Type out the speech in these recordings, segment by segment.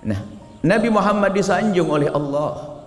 Nah, Nabi Muhammad disanjung oleh Allah,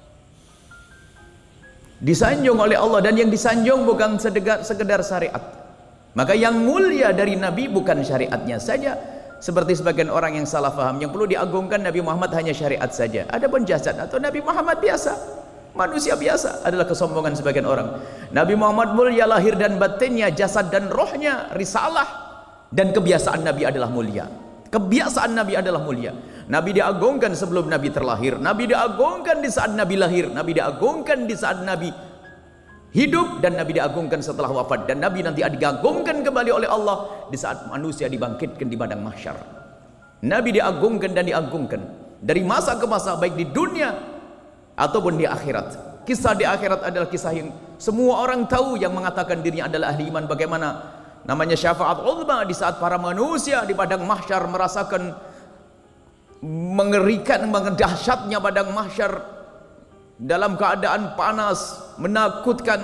disanjung oleh Allah, dan yang disanjung bukan sekedar syariat. Maka yang mulia dari Nabi bukan syariatnya saja, seperti sebagian orang yang salah faham, yang perlu diagungkan Nabi Muhammad hanya syariat saja. Adapun jasad atau Nabi Muhammad biasa, manusia biasa, adalah kesombongan sebagian orang. Nabi Muhammad mulia lahir dan batinnya, jasad dan rohnya, risalah dan kebiasaan Nabi adalah mulia. Kebiasaan Nabi adalah mulia. Nabi diagungkan sebelum Nabi terlahir, Nabi diagungkan di saat Nabi lahir, Nabi diagungkan di saat Nabi hidup, dan Nabi diagungkan setelah wafat, dan Nabi nanti diagungkan kembali oleh Allah di saat manusia dibangkitkan di padang mahsyar. Nabi diagungkan dan diagungkan dari masa ke masa, baik di dunia ataupun di akhirat. Kisah di akhirat adalah kisah yang semua orang tahu, yang mengatakan dirinya adalah ahli iman. Bagaimana namanya syafaat uzma di saat para manusia di padang mahsyar merasakan mengerikan, dahsyatnya padang mahsyar dalam keadaan panas, menakutkan.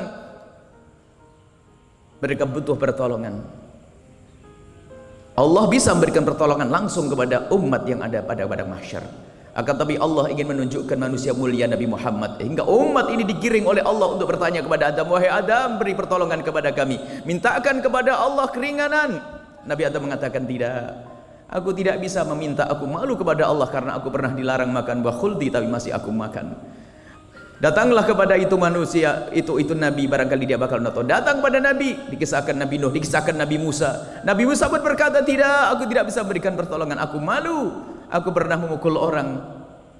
Mereka butuh pertolongan. Allah bisa memberikan pertolongan langsung kepada umat yang ada pada padang mahsyar. Akan tapi Allah ingin menunjukkan manusia mulia Nabi Muhammad, hingga umat ini digiring oleh Allah untuk bertanya kepada Adam, wahai Adam, beri pertolongan kepada kami, mintakan kepada Allah keringanan. Nabi Adam mengatakan, tidak, aku tidak bisa meminta, aku malu kepada Allah karena aku pernah dilarang makan buah khuldi tapi masih aku makan. Datanglah kepada itu manusia, itu Nabi, barangkali dia bakal nonton. Datang pada Nabi, dikisahkan Nabi Nuh, dikisahkan Nabi Musa. Nabi Musa pun berkata, tidak, aku tidak bisa berikan pertolongan, aku malu, aku pernah memukul orang.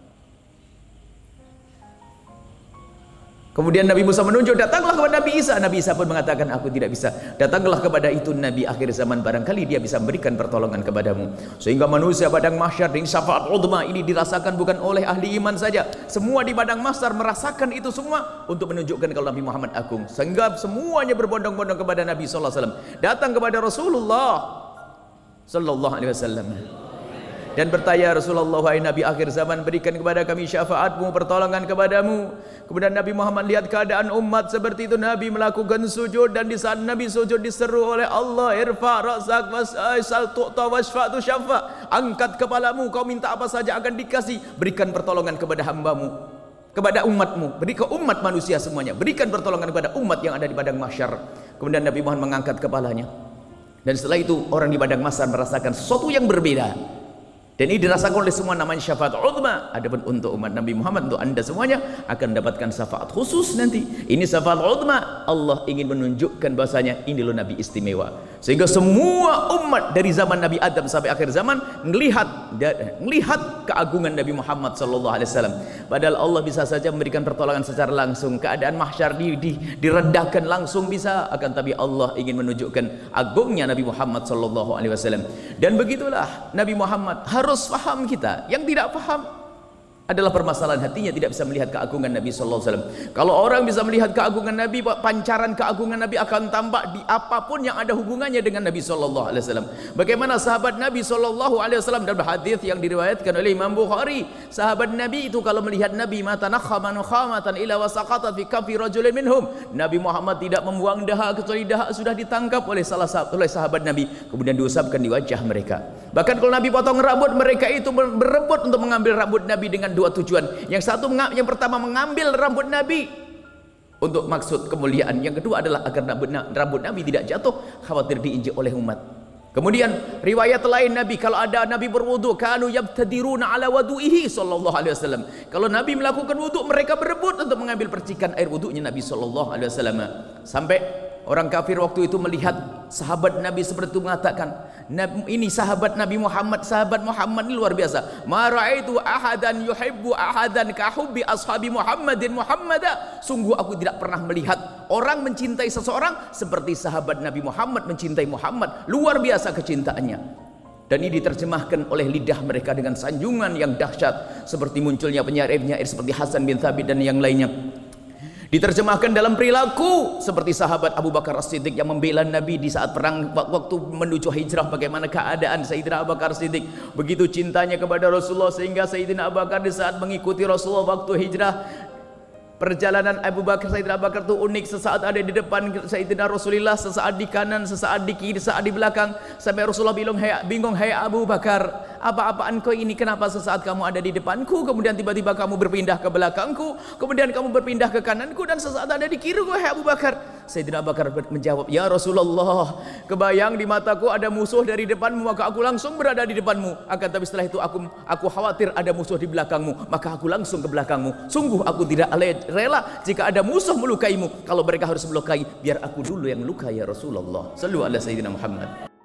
Kemudian Nabi Musa menunjuk, datanglah kepada Nabi Isa. Nabi Isa pun mengatakan, aku tidak bisa. Datanglah kepada itu Nabi akhir zaman, barangkali dia bisa memberikan pertolongan kepadamu. Sehingga manusia padang mahsyar dengan syafaat uzma ini dirasakan bukan oleh ahli iman saja, semua di padang mahsyar merasakan itu semua untuk menunjukkan kalau Nabi Muhammad agung. Sehingga semuanya berbondong-bondong kepada Nabi sallallahu alaihi wasallam, datang kepada Rasulullah sallallahu alaihi wasallam dan bertanya, Rasulullah, wahai Nabi akhir zaman, berikan kepada kami syafaatmu, pertolongan kepadamu. Kemudian Nabi Muhammad lihat keadaan umat seperti itu, Nabi melakukan sujud, dan di saat Nabi sujud diseru oleh Allah, irfa ra'sak was'al tu'ta wasfa'tu syafa', angkat kepalamu, kau minta apa saja akan dikasih. Berikan pertolongan kepada hambamu, kepada umatmu, berikan umat manusia semuanya, berikan pertolongan kepada umat yang ada di padang mahsyar. Kemudian Nabi Muhammad mengangkat kepalanya, dan setelah itu orang di padang mahsyar merasakan sesuatu yang berbeda. Dan ini dirasakan oleh semua, namanya syafaat uzma. Adapun untuk umat Nabi Muhammad, untuk anda semuanya akan mendapatkan syafaat khusus nanti. Ini syafaat uzma. Allah ingin menunjukkan bahasanya ini loh Nabi istimewa. Sehingga semua umat dari zaman Nabi Adam sampai akhir zaman melihat keagungan Nabi Muhammad sallallahu alaihi wasallam. Padahal Allah bisa saja memberikan pertolongan secara langsung, keadaan mahsyar diredahkan langsung bisa, akan tapi Allah ingin menunjukkan agungnya Nabi Muhammad sallallahu alaihi wasallam. Dan begitulah Nabi Muhammad harus faham. Kita yang tidak faham adalah permasalahan hatinya, tidak bisa melihat keagungan Nabi sallallahu alaihi wasallam. Kalau orang bisa melihat keagungan Nabi, pancaran keagungan Nabi akan tampak di apapun yang ada hubungannya dengan Nabi sallallahu alaihi wasallam. Bagaimana sahabat Nabi sallallahu alaihi wasallam dalam hadis yang diriwayatkan oleh Imam Bukhari, sahabat Nabi itu kalau melihat Nabi, mata nakhama nukhamatan ila wasaqata fi kafi rajulin minhum, Nabi Muhammad tidak membuang dahak kecuali dahak sudah ditangkap oleh sahabat Nabi, kemudian diusapkan di wajah mereka. Bahkan kalau Nabi potong rambut, mereka itu berebut untuk mengambil rambut Nabi dengan dua tujuan. Yang pertama mengambil rambut Nabi untuk maksud kemuliaan, yang kedua adalah agar rambut Nabi tidak jatuh, khawatir diinjak oleh umat. Kemudian riwayat lain Nabi, kalau ada Nabi berwudu, kanu yabtadiruna ala wudu'ihi sallallahu alaihi wasallam. Kalau Nabi melakukan wudu, mereka berebut untuk mengambil percikan air wudunya Nabi sallallahu alaihi wasallam. Sampai orang kafir waktu itu melihat sahabat Nabi seperti itu mengatakan, ini sahabat Nabi Muhammad, sahabat Muhammad ini luar biasa. Ma ra'aitu ahadan yuhibbu ahadan ka hubbi ashabi Muhammadin Muhammada. Sungguh aku tidak pernah melihat orang mencintai seseorang seperti sahabat Nabi Muhammad mencintai Muhammad. Luar biasa kecintaannya. Dan ini diterjemahkan oleh lidah mereka dengan sanjungan yang dahsyat, seperti munculnya penyair-penyair seperti Hasan bin Thabit dan yang lainnya. Diterjemahkan dalam perilaku seperti sahabat Abu Bakar As-Siddiq yang membela Nabi di saat perang waktu menuju hijrah. Bagaimana keadaan Sayyidina Abu Bakar As-Siddiq, begitu cintanya kepada Rasulullah sehingga Sayyidina Abu Bakar di saat mengikuti Rasulullah waktu hijrah, perjalanan Abu Bakar, Sayyidina Abu Bakar itu unik. Sesaat ada di depan Sayyidina Rasulullah, sesaat di kanan, sesaat di kiri, sesaat di belakang, sampai Rasulullah bingung, hai Abu Bakar, apa-apaan kau ini? Kenapa sesaat kamu ada di depanku, kemudian tiba-tiba kamu berpindah ke belakangku, kemudian kamu berpindah ke kananku, dan sesaat ada di kiriku, wahai Abu Bakar? Sayyidina Abu Bakar menjawab, ya Rasulullah, kebayang di mataku ada musuh dari depanmu, maka aku langsung berada di depanmu. Akan tapi setelah itu aku khawatir ada musuh di belakangmu, maka aku langsung ke belakangmu. Sungguh aku tidak rela jika ada musuh melukaimu. Kalau mereka harus melukai, biar aku dulu yang luka ya Rasulullah. Sallu ala Sayyidina Muhammad.